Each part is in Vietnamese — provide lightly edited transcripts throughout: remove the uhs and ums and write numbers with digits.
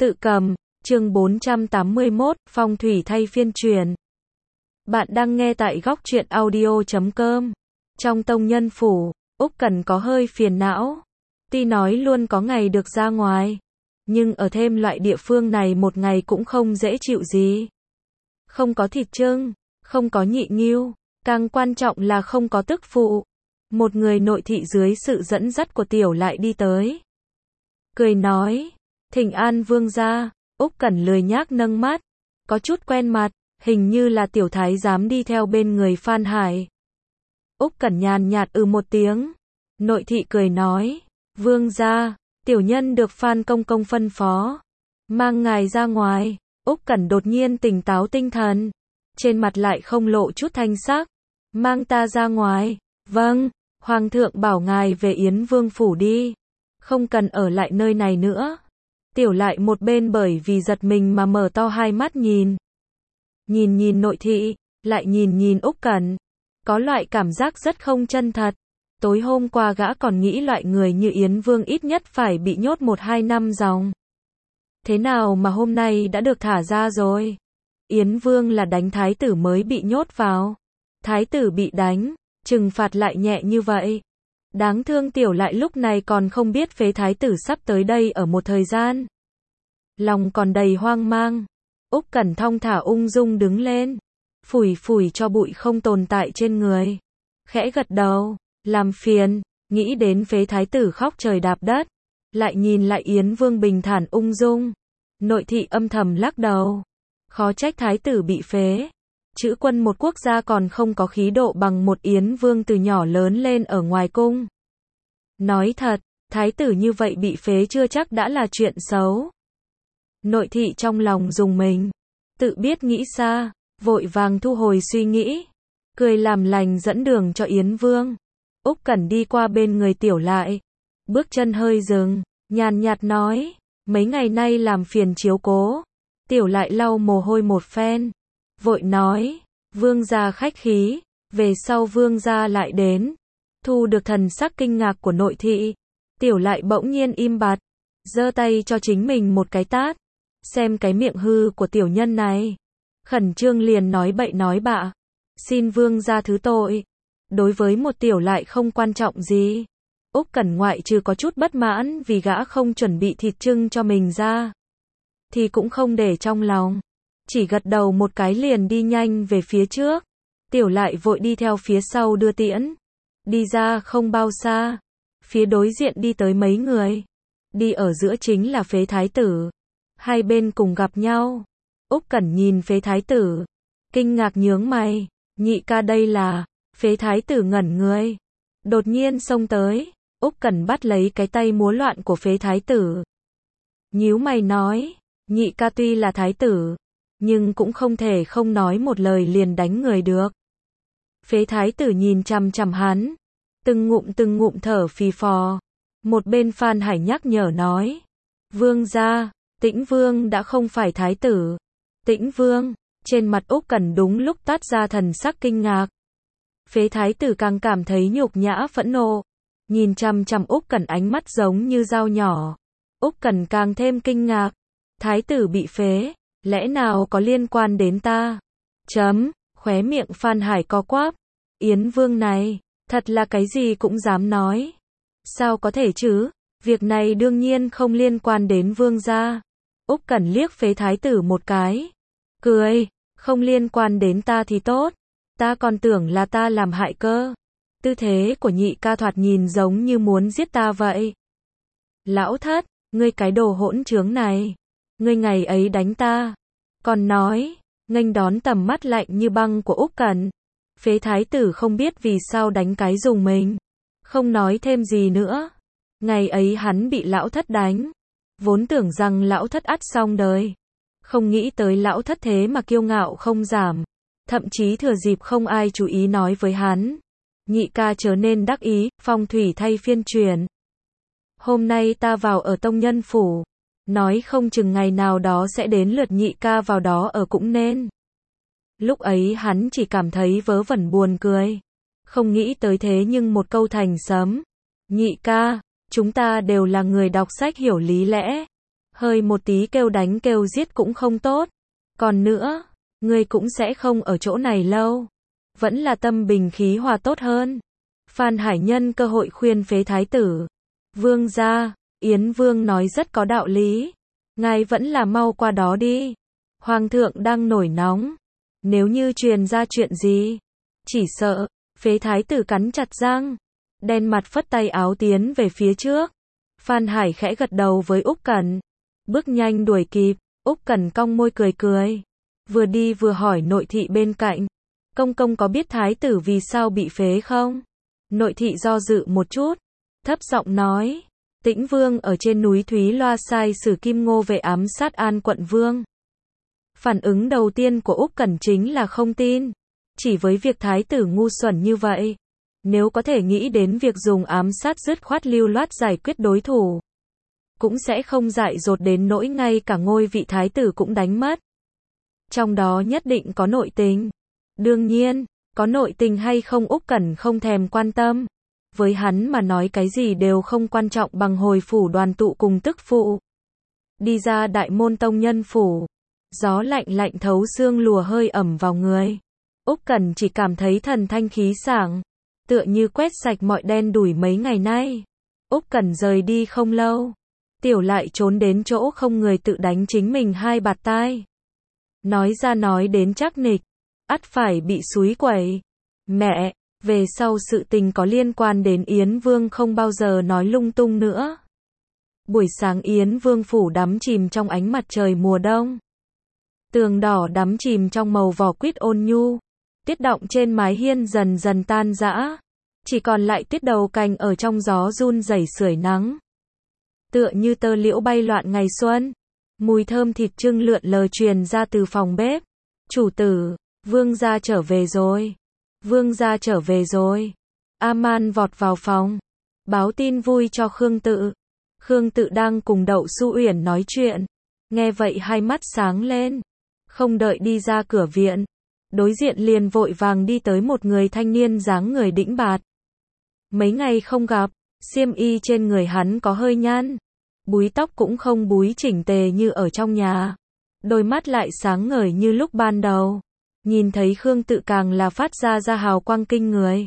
Tự cầm, chương 481, phong thủy thay phiên truyền. Bạn đang nghe tại góc truyện audio.com. Trong tông nhân phủ, Úc Cẩn có hơi phiền não. Tuy nói luôn có ngày được ra ngoài, nhưng ở thêm loại địa phương này một ngày cũng không dễ chịu gì. Không có thịt trưng, không có nhị nghêu, càng quan trọng là không có tức phụ. Một người nội thị dưới sự dẫn dắt của Tiểu Lại đi tới. Cười nói, thỉnh an vương gia. Úc Cẩn lười nhác nâng mắt, có chút quen mặt, hình như là tiểu thái giám đi theo bên người Phan Hải. Úc Cẩn nhàn nhạt một tiếng. Nội thị cười nói, vương gia, tiểu nhân được Phan công công phân phó, mang ngài ra ngoài. Úc Cẩn đột nhiên tỉnh táo tinh thần, trên mặt lại không lộ chút thanh sắc. Mang ta ra ngoài. Vâng, hoàng thượng bảo ngài về Yến Vương phủ đi, không cần ở lại nơi này nữa. Tiểu Lại một bên bởi vì giật mình mà mở to hai mắt nhìn. Nhìn nội thị, lại nhìn Úc Cẩn. Có loại cảm giác rất không chân thật. Tối hôm qua gã còn nghĩ loại người như Yến Vương ít nhất phải bị nhốt 1-2 năm dòng. Thế nào mà hôm nay đã được thả ra rồi? Yến Vương là đánh thái tử mới bị nhốt vào. Thái tử bị đánh, trừng phạt lại nhẹ như vậy. Đáng thương Tiểu Lại lúc này còn không biết phế thái tử sắp tới đây ở một thời gian. Lòng còn đầy hoang mang. Úc Cẩn thong thả ung dung đứng lên, phủi cho bụi không tồn tại trên người. Khẽ gật đầu, làm phiền, nghĩ đến phế thái tử khóc trời đạp đất. Lại nhìn lại Yến Vương bình thản ung dung. Nội thị âm thầm lắc đầu. Khó trách thái tử bị phế. Chữ quân một quốc gia còn không có khí độ bằng một Yến Vương từ nhỏ lớn lên ở ngoài cung. Nói thật, thái tử như vậy bị phế chưa chắc đã là chuyện xấu. Nội thị trong lòng rùng mình, tự biết nghĩ xa, vội vàng thu hồi suy nghĩ, cười làm lành dẫn đường cho Yến Vương. Úc Cẩn đi qua bên người Tiểu Lại, bước chân hơi dừng, nhàn nhạt nói, mấy ngày nay làm phiền chiếu cố. Tiểu Lại lau mồ hôi một phen, vội nói, vương gia khách khí, về sau vương gia lại đến. Thu được thần sắc kinh ngạc của nội thị, Tiểu Lại bỗng nhiên im bặt, giơ tay cho chính mình một cái tát. Xem cái miệng hư của tiểu nhân này, khẩn trương liền nói bậy nói bạ. Xin vương gia thứ tội. Đối với một Tiểu Lại không quan trọng gì, Úc Cẩn ngoại trừ có chút bất mãn vì gã không chuẩn bị thịt trưng cho mình ra, thì cũng không để trong lòng. Chỉ gật đầu một cái liền đi nhanh về phía trước. Tiểu Lại vội đi theo phía sau đưa tiễn. Đi ra không bao xa, phía đối diện đi tới mấy người. Đi ở giữa chính là phế thái tử. Hai bên cùng gặp nhau. Úc Cẩn nhìn phế thái tử, kinh ngạc nhướng mày, nhị ca đây là? Phế thái tử ngẩn người, đột nhiên xông tới. Úc Cẩn bắt lấy cái tay múa loạn của phế thái tử, nhíu mày nói, nhị ca tuy là thái tử, nhưng cũng không thể không nói một lời liền đánh người được. Phế thái tử nhìn chằm chằm hắn, từng ngụm thở phì phò. Một bên Phan Hải nhắc nhở nói, vương gia, Tĩnh Vương đã không phải thái tử. Tĩnh Vương, trên mặt Úc Cẩn đúng lúc toát ra thần sắc kinh ngạc. Phế thái tử càng cảm thấy nhục nhã phẫn nộ, nhìn chằm chằm Úc Cẩn ánh mắt giống như dao nhỏ. Úc Cẩn càng thêm kinh ngạc, thái tử bị phế, lẽ nào có liên quan đến ta? Khóe miệng Phan Hải co quắp, Yến Vương này, thật là cái gì cũng dám nói. Sao có thể chứ? Việc này đương nhiên không liên quan đến vương gia. Úc Cẩn liếc phế thái tử một cái, cười, không liên quan đến ta thì tốt, ta còn tưởng là ta làm hại cơ. Tư thế của nhị ca thoạt nhìn giống như muốn giết ta vậy. Lão thất, ngươi cái đồ hỗn trướng này, ngươi ngày ấy đánh ta, còn nói, nghênh đón tầm mắt lạnh như băng của Úc Cẩn. Phế thái tử không biết vì sao đánh cái dùng mình, không nói thêm gì nữa. Ngày ấy hắn bị lão thất đánh, vốn tưởng rằng lão thất ắt xong đời, không nghĩ tới lão thất thế mà kiêu ngạo không giảm, thậm chí thừa dịp không ai chú ý nói với hắn, nhị ca chớ nên đắc ý, phong thủy thay phiên truyền. Hôm nay ta vào ở tông nhân phủ, nói không chừng ngày nào đó sẽ đến lượt nhị ca vào đó ở cũng nên. Lúc ấy hắn chỉ cảm thấy vớ vẩn buồn cười, không nghĩ tới thế nhưng một câu thành sấm. Nhị ca, chúng ta đều là người đọc sách hiểu lý lẽ. hơi một tí kêu đánh kêu giết cũng không tốt. Còn nữa, ngươi cũng sẽ không ở chỗ này lâu. Vẫn là tâm bình khí hòa tốt hơn. Phan Hải nhân cơ hội khuyên phế thái tử. Vương gia, Yến Vương nói rất có đạo lý. Ngài vẫn là mau qua đó đi. Hoàng thượng đang nổi nóng. Nếu như truyền ra chuyện gì, chỉ sợ, phế thái tử cắn chặt răng. Đen mặt phất tay áo tiến về phía trước. Phan Hải khẽ gật đầu với Úc Cẩn. Bước nhanh đuổi kịp, Úc Cẩn cong môi cười cười. Vừa đi vừa hỏi nội thị bên cạnh. Công công có biết thái tử vì sao bị phế không? Nội thị do dự một chút. Thấp giọng nói. Tĩnh Vương ở trên núi Thúy Loa sai sử Kim Ngô về ám sát An quận Vương. Phản ứng đầu tiên của Úc Cẩn chính là không tin. Chỉ với việc thái tử ngu xuẩn như vậy. Nếu có thể nghĩ đến việc dùng ám sát dứt khoát lưu loát giải quyết đối thủ. Cũng sẽ không dại dột đến nỗi ngay cả ngôi vị thái tử cũng đánh mất. Trong đó nhất định có nội tình. Đương nhiên, có nội tình hay không Úc Cẩn không thèm quan tâm. Với hắn mà nói cái gì đều không quan trọng bằng hồi phủ đoàn tụ cùng tức phụ. Đi ra đại môn tông nhân phủ. Gió lạnh lạnh thấu xương lùa hơi ẩm vào người. Úc Cẩn chỉ cảm thấy thần thanh khí sảng. Tựa như quét sạch mọi đen đủi mấy ngày nay. Úc Cẩn rời đi không lâu. Tiểu lại trốn đến chỗ không người tự đánh chính mình hai bạt tai. Nói ra nói đến chắc nịch. Ắt phải bị xúi quẩy. Mẹ, về sau sự tình có liên quan đến Yến Vương không bao giờ nói lung tung nữa. Buổi sáng Yến Vương phủ đắm chìm trong ánh mặt trời mùa đông. Tường đỏ đắm chìm trong màu vỏ quýt ôn nhu. Tuyết động trên mái hiên dần dần tan rã. Chỉ còn lại tuyết đầu cành ở trong gió run rẩy sưởi nắng. Tựa như tơ liễu bay loạn ngày xuân. Mùi thơm thịt trưng lượn lờ truyền ra từ phòng bếp. Chủ tử, Vương gia trở về rồi. Vương gia trở về rồi. A-man vọt vào phòng. Báo tin vui cho Khương Tự. Khương Tự đang cùng Đậu Su Uyển nói chuyện. Nghe vậy hai mắt sáng lên. Không đợi đi ra cửa viện. Đối diện liền vội vàng đi tới một người thanh niên dáng người đĩnh bạt. Mấy ngày không gặp, xiêm y trên người hắn có hơi nhăn. Búi tóc cũng không búi chỉnh tề như ở trong nhà. Đôi mắt lại sáng ngời như lúc ban đầu. Nhìn thấy Khương Tự càng là phát ra hào quang kinh người.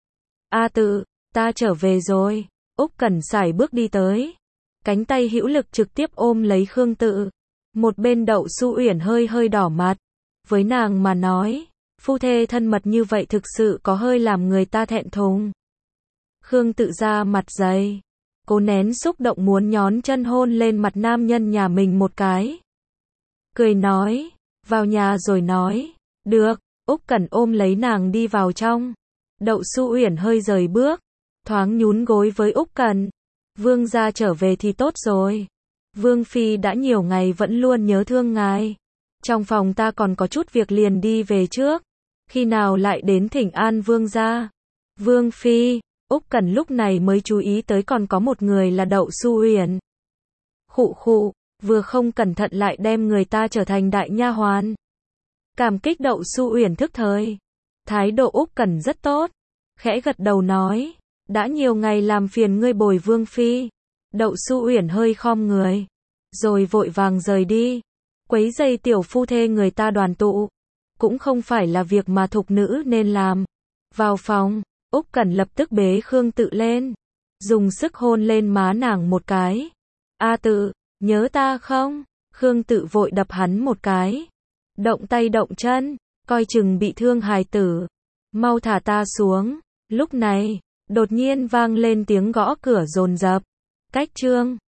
A Tự, ta trở về rồi. Úc Cẩn sải bước đi tới. Cánh tay hữu lực trực tiếp ôm lấy Khương Tự. Một bên Đậu Su Uyển hơi đỏ mặt. Với nàng mà nói, phu thê thân mật như vậy thực sự có hơi làm người ta thẹn thùng. Khương Tự ra mặt dày. Cố nén xúc động muốn nhón chân hôn lên mặt nam nhân nhà mình một cái. Cười nói, vào nhà rồi nói. Được, Úc Cẩn ôm lấy nàng đi vào trong. Đậu Su Uyển hơi rời bước, thoáng nhún gối với Úc Cẩn. Vương gia trở về thì tốt rồi. Vương phi đã nhiều ngày vẫn luôn nhớ thương ngài. Trong phòng ta còn có chút việc liền đi về trước. Khi nào lại đến thỉnh an vương gia? Vương phi, Úc Cẩn lúc này mới chú ý tới còn có một người là Đậu Su Uyển. Khụ khụ, vừa không cẩn thận lại đem người ta trở thành đại nha hoàn. Cảm kích Đậu Su Uyển thức thời. Thái độ Úc Cẩn rất tốt. Khẽ gật đầu nói, đã nhiều ngày làm phiền ngươi bồi vương phi. Đậu Su Uyển hơi khom người, rồi vội vàng rời đi. Quấy rầy tiểu phu thê người ta đoàn tụ, cũng không phải là việc mà thục nữ nên làm. Vào phòng, Úc Cẩn lập tức bế Khương Tự lên, dùng sức hôn lên má nàng một cái. A Tự, nhớ ta không? Khương Tự vội đập hắn một cái. Động tay động chân, coi chừng bị thương hài tử. Mau thả ta xuống. Lúc này, đột nhiên vang lên tiếng gõ cửa dồn dập. Cách chương